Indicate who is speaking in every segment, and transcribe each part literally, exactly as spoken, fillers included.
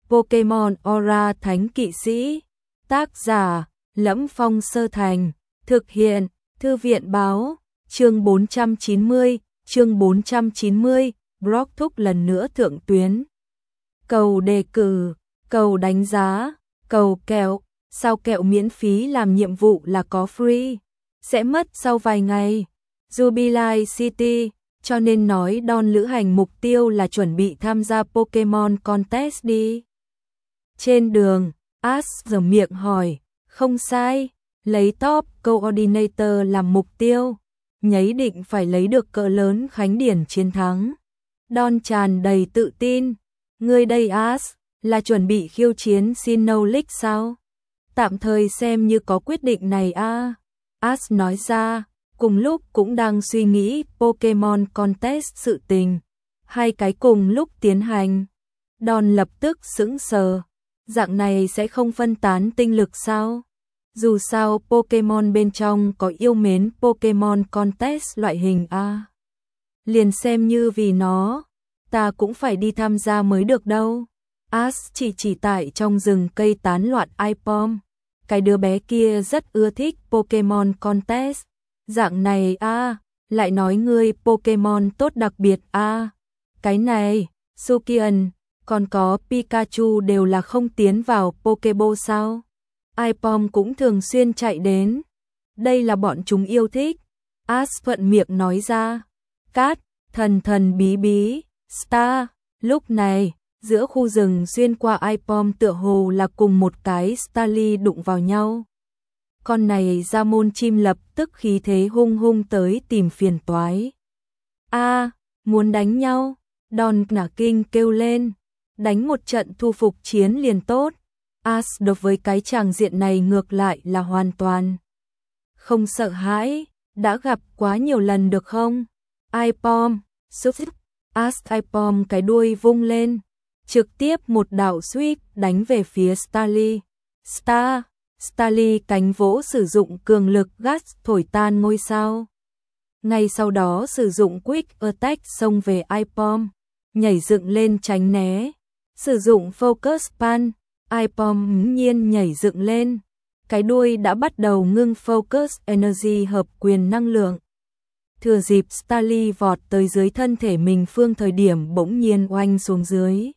Speaker 1: Pokemon Aura Thánh Kỵ Sĩ. Tác giả: Lẫm Phong Sơ Thành. Thực hiện: Thư viện báo. Chương bốn trăm chín mươi, chương bốn trăm chín mươi, Brock thúc lần nữa thượng tuyến. Cầu đề cử, cầu đánh giá, cầu kẹo, sao kẹo miễn phí làm nhiệm vụ là có free, sẽ mất sau vài ngày. Jubilee City, cho nên nói Don lữ hành mục tiêu là chuẩn bị tham gia Pokemon Contest đi. Trên đường, Ash giở miệng hỏi, không sai, lấy top coordinator làm mục tiêu, nhấy định phải lấy được cỡ lớn khánh điển chiến thắng. Don tràn đầy tự tin, ngươi đây Ash, là chuẩn bị khiêu chiến Sinnoh League sao? Tạm thời xem như có quyết định này a. À. Ash nói ra, cùng lúc cũng đang suy nghĩ Pokemon Contest sự tình, hai cái cùng lúc tiến hành. Don lập tức sững sờ, dạng này sẽ không phân tán tinh lực sao? Dù sao Pokemon bên trong có yêu mến Pokemon Contest loại hình a. Liền xem như vì nó, ta cũng phải đi tham gia mới được đâu. Ash chỉ chỉ tại trong rừng cây tán loạn Aipom. Cái đứa bé kia rất ưa thích Pokemon Contest. Dạng này a, à, lại nói ngươi Pokemon tốt đặc biệt a. À. Cái này, Sukian, còn có Pikachu đều là không tiến vào Pokeball sao? Aipom cũng thường xuyên chạy đến. Đây là bọn chúng yêu thích. Ash thuận miệng nói ra. Cát, thần thần bí bí, Star. Lúc này, giữa khu rừng xuyên qua Aipom tựa hồ là cùng một cái Starly đụng vào nhau. Con này ra môn chim lập tức khí thế hung hung tới tìm phiền toái. A, à, muốn đánh nhau? Don nả kinh kêu lên. Đánh một trận thu phục chiến liền tốt. Ash đối với cái tràng diện này ngược lại là hoàn toàn không sợ hãi, đã gặp quá nhiều lần được không? Aipom, xúc xúc. Ash Aipom cái đuôi vung lên, trực tiếp một đạo sweep đánh về phía Starly. Star, Starly cánh vỗ sử dụng cường lực Gust thổi tan ngôi sao. Ngay sau đó sử dụng Quick Attack xông về Aipom, nhảy dựng lên tránh né. Sử dụng Focus Punch, Aipom nhiên nhảy dựng lên. Cái đuôi đã bắt đầu ngưng Focus Energy hợp quyền năng lượng. Thừa dịp Starly vọt tới dưới thân thể mình phương thời điểm bỗng nhiên oanh xuống dưới.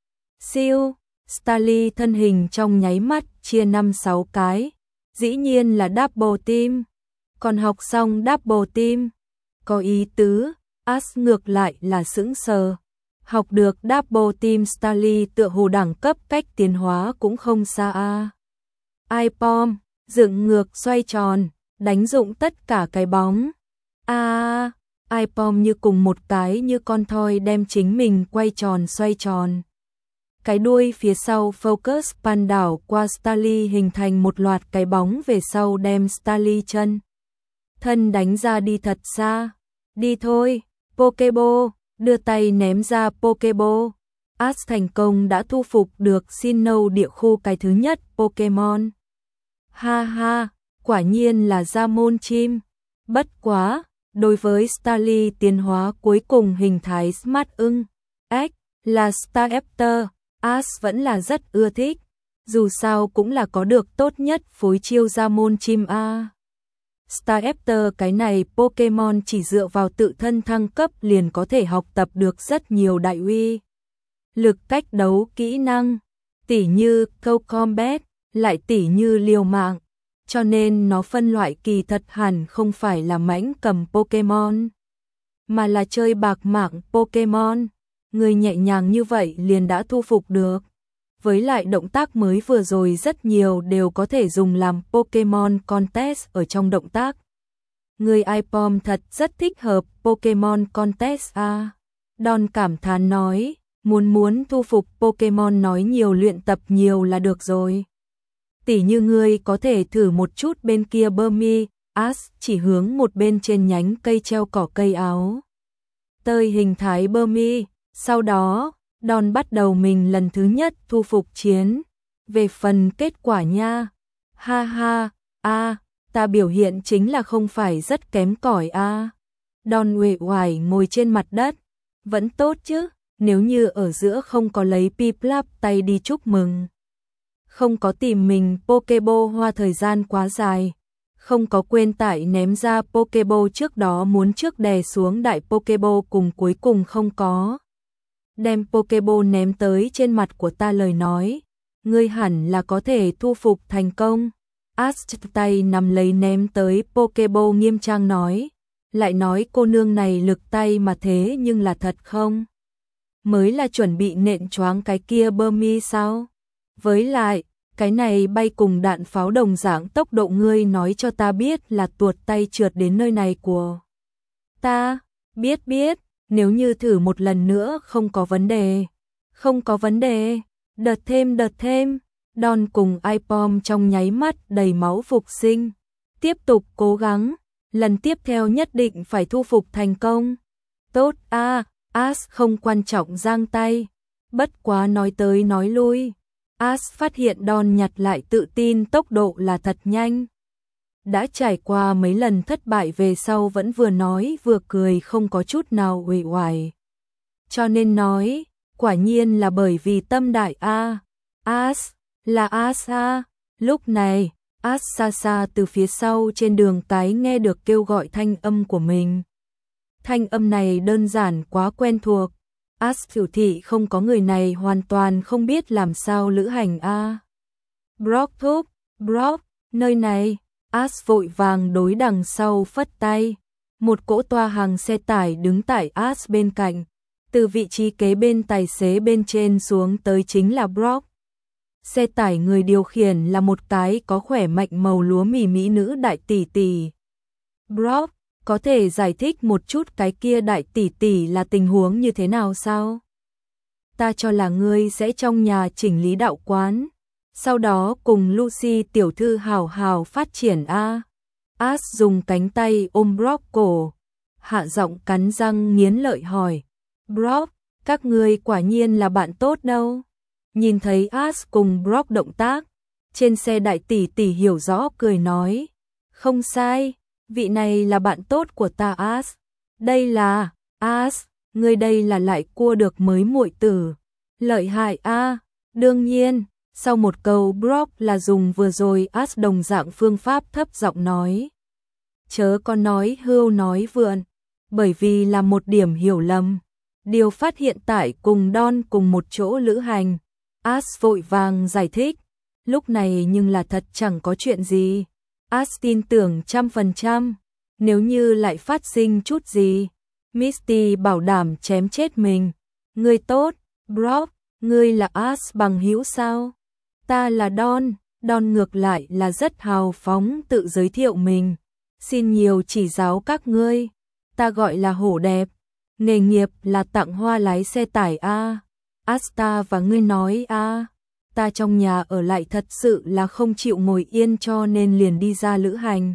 Speaker 1: Siêu, Starly thân hình trong nháy mắt chia năm sáu cái, dĩ nhiên là double team. Còn học xong double team, có ý tứ, Ash ngược lại là sững sờ. Học được double team Starly tựa hồ đẳng cấp cách tiến hóa cũng không xa a. Aipom, dựng ngược xoay tròn, đánh dụng tất cả cái bóng. A, Aipom như cùng một cái như con thoi đem chính mình quay tròn xoay tròn. Cái đuôi phía sau Focus Punch đảo qua Starly hình thành một loạt cái bóng về sau đem Starly chân thân đánh ra đi thật xa. Đi thôi, Pokeball, đưa tay ném ra Pokeball. Ash thành công đã thu phục được Sinnoh địa khu cái thứ nhất Pokemon. Ha ha, quả nhiên là ra môn chim. Bất quá, đối với Starly tiến hóa cuối cùng hình thái Smart ưng, X là Staraptor, Ash vẫn là rất ưa thích, dù sao cũng là có được tốt nhất phối chiêu ra môn chim a. Staraptor cái này Pokemon chỉ dựa vào tự thân thăng cấp liền có thể học tập được rất nhiều đại uy lực cách đấu kỹ năng, tỉ như câu combat, lại tỉ như liều mạng, cho nên nó phân loại kỳ thật hẳn không phải là mãnh cầm Pokemon, mà là chơi bạc mạng Pokemon. Người nhẹ nhàng như vậy liền đã thu phục được. Với lại động tác mới vừa rồi rất nhiều đều có thể dùng làm Pokemon Contest ở trong động tác. Người Aipom thật rất thích hợp Pokemon Contest a. À. Don cảm thán nói, muốn muốn thu phục Pokemon nói nhiều luyện tập nhiều là được rồi. Tỉ như ngươi có thể thử một chút bên kia Burmy, Ash chỉ hướng một bên trên nhánh cây treo cỏ cây áo tơi hình thái Burmy. Sau đó, Don bắt đầu mình lần thứ nhất thu phục chiến. Về phần kết quả nha, ha ha, a, ta biểu hiện chính là không phải rất kém cỏi a. Don uể oải ngồi trên mặt đất, vẫn tốt chứ, nếu như ở giữa không có lấy Piplup tay đi chúc mừng, không có tìm mình Pokéball hoa thời gian quá dài, không có quên tải ném ra Pokéball trước đó muốn trước đè xuống đại Pokéball cùng cuối cùng không có đem Pokéball ném tới trên mặt của ta lời nói, ngươi hẳn là có thể thu phục thành công. Ash tay nắm lấy ném tới Pokéball nghiêm trang nói, lại nói cô nương này lực tay mà thế nhưng là thật không? Mới là chuẩn bị nện choáng cái kia Burmy sao? Với lại, cái này bay cùng đạn pháo đồng dạng tốc độ ngươi nói cho ta biết là tuột tay trượt đến nơi này của ta. Biết biết, nếu như thử một lần nữa không có vấn đề. Không có vấn đề, đợt thêm đợt thêm. Don cùng iPom trong nháy mắt đầy máu phục sinh. Tiếp tục cố gắng, lần tiếp theo nhất định phải thu phục thành công. Tốt a, à, Ash không quan trọng giang tay. Bất quá nói tới nói lui. Ash phát hiện Don nhặt lại tự tin tốc độ là thật nhanh. Đã trải qua mấy lần thất bại về sau vẫn vừa nói vừa cười không có chút nào uể oải. Cho nên nói, quả nhiên là bởi vì tâm đại a. Ash, là Ash a. Lúc này, Ash xa xa từ phía sau trên đường cái nghe được kêu gọi thanh âm của mình. Thanh âm này đơn giản quá quen thuộc. Ash biểu thị không có người này hoàn toàn không biết làm sao lữ hành a. Brock thúc, Brock, nơi này. Ash vội vàng đối đằng sau phất tay. Một cỗ toa hàng xe tải đứng tại Ash bên cạnh. Từ vị trí kế bên tài xế bên trên xuống tới chính là Brock. Xe tải người điều khiển là một cái có khỏe mạnh màu lúa mì mỹ nữ đại tỷ tỷ. Brock, có thể giải thích một chút cái kia đại tỷ tỷ là tình huống như thế nào sao? Ta cho là ngươi sẽ trong nhà chỉnh lý đạo quán. Sau đó cùng Lucy tiểu thư hào hào phát triển a. Ash dùng cánh tay ôm Brock cổ, hạ giọng cắn răng nghiến lợi hỏi, Brock, các ngươi quả nhiên là bạn tốt đâu. Nhìn thấy Ash cùng Brock động tác, trên xe đại tỷ tỷ hiểu rõ cười nói, không sai, vị này là bạn tốt của ta Ash. Đây là, Ash, ngươi đây là lại cua được mới muội tử. Lợi hại a, đương nhiên. Sau một câu Brock là dùng vừa rồi Ash đồng dạng phương pháp thấp giọng nói. Chớ có nói hưu nói vượn, bởi vì là một điểm hiểu lầm. Điều phát hiện tại cùng Don cùng một chỗ lữ hành. Ash vội vàng giải thích. Lúc này nhưng là thật chẳng có chuyện gì. Ash tin tưởng trăm phần trăm. Nếu như lại phát sinh chút gì, Misty bảo đảm chém chết mình. Ngươi tốt, Brock, ngươi là Ash bằng hữu sao? Ta là Don, Don ngược lại là rất hào phóng tự giới thiệu mình. Xin nhiều chỉ giáo các ngươi, ta gọi là Hổ Đẹp, nghề nghiệp là tặng hoa lái xe tải a. Asta và ngươi nói a, ta trong nhà ở lại thật sự là không chịu ngồi yên cho nên liền đi ra lữ hành.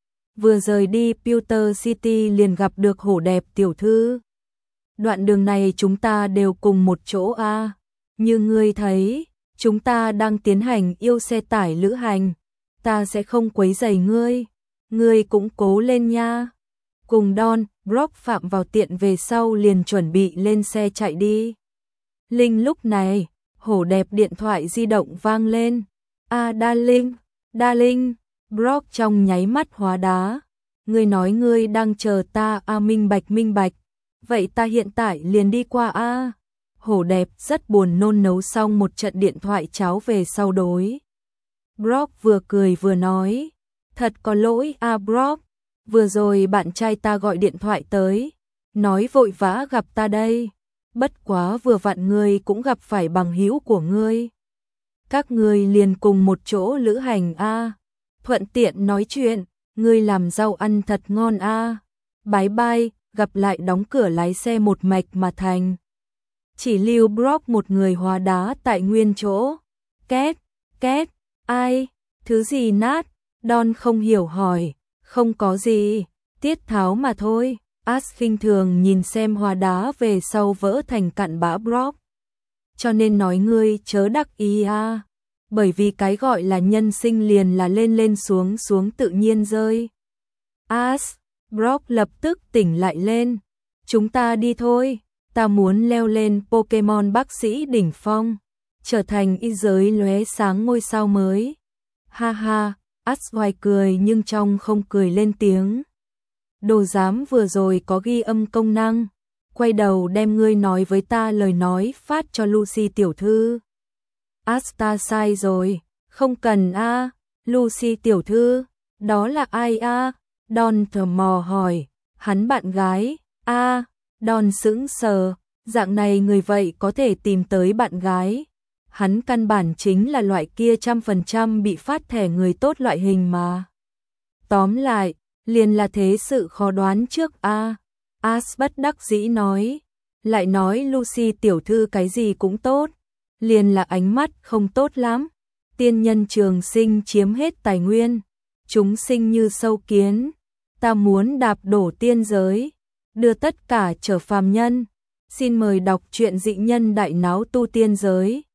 Speaker 1: Vừa rời đi Pewter City liền gặp được Hổ Đẹp tiểu thư. Đoạn đường này chúng ta đều cùng một chỗ a, như ngươi thấy. Chúng ta đang tiến hành yêu xe tải lữ hành, ta sẽ không quấy rầy ngươi, ngươi cũng cố lên nha. Cùng Don, Brock phạm vào tiện về sau liền chuẩn bị lên xe chạy đi. Linh lúc này, Hổ Đẹp điện thoại di động vang lên. A Darling, Darling, Brock trong nháy mắt hóa đá. Ngươi nói ngươi đang chờ ta a, minh bạch minh bạch, vậy ta hiện tại liền đi qua a. Hổ Đẹp rất buồn nôn nấu xong một trận điện thoại cháo về sau đối. Brock vừa cười vừa nói, thật có lỗi a Brock, vừa rồi bạn trai ta gọi điện thoại tới, nói vội vã gặp ta đây, bất quá vừa vặn ngươi cũng gặp phải bằng hữu của ngươi. Các ngươi liền cùng một chỗ lữ hành a, thuận tiện nói chuyện, ngươi làm rau ăn thật ngon a. Bye bye, gặp lại đóng cửa lái xe một mạch mà thành. Chỉ lưu Brock một người hóa đá tại nguyên chỗ. Két, két, ai, thứ gì nát? Don không hiểu hỏi, không có gì, tiết tháo mà thôi. Ash khinh thường nhìn xem hóa đá về sau vỡ thành cặn bã Brock. Cho nên nói ngươi chớ đắc ý a, bởi vì cái gọi là nhân sinh liền là lên lên xuống xuống tự nhiên rơi. Ash, Brock lập tức tỉnh lại lên, chúng ta đi thôi. ta muốn leo lên Pokemon bác sĩ đỉnh phong, trở thành y giới lóe sáng ngôi sao mới. Ha ha, Ash ngoài cười nhưng trong không cười lên tiếng. Đồ giám vừa rồi có ghi âm công năng, quay đầu đem ngươi nói với ta lời nói phát cho Lucy tiểu thư. Ash ta sai rồi, không cần a. À. Lucy tiểu thư, đó là ai a? À? Don tò mò hỏi, hắn bạn gái, a. À, Don sững sờ, dạng này người vậy có thể tìm tới bạn gái. Hắn căn bản chính là loại kia trăm phần trăm bị phát thẻ người tốt loại hình mà. Tóm lại, liền là thế sự khó đoán trước a. À. Ash bất đắc dĩ nói, lại nói Lucy tiểu thư cái gì cũng tốt, liền là ánh mắt không tốt lắm. Tiên nhân trường sinh chiếm hết tài nguyên, chúng sinh như sâu kiến, ta muốn đạp đổ tiên giới, đưa tất cả trở phàm nhân. Xin mời đọc truyện Dị Nhân Đại Náo Tu Tiên Giới.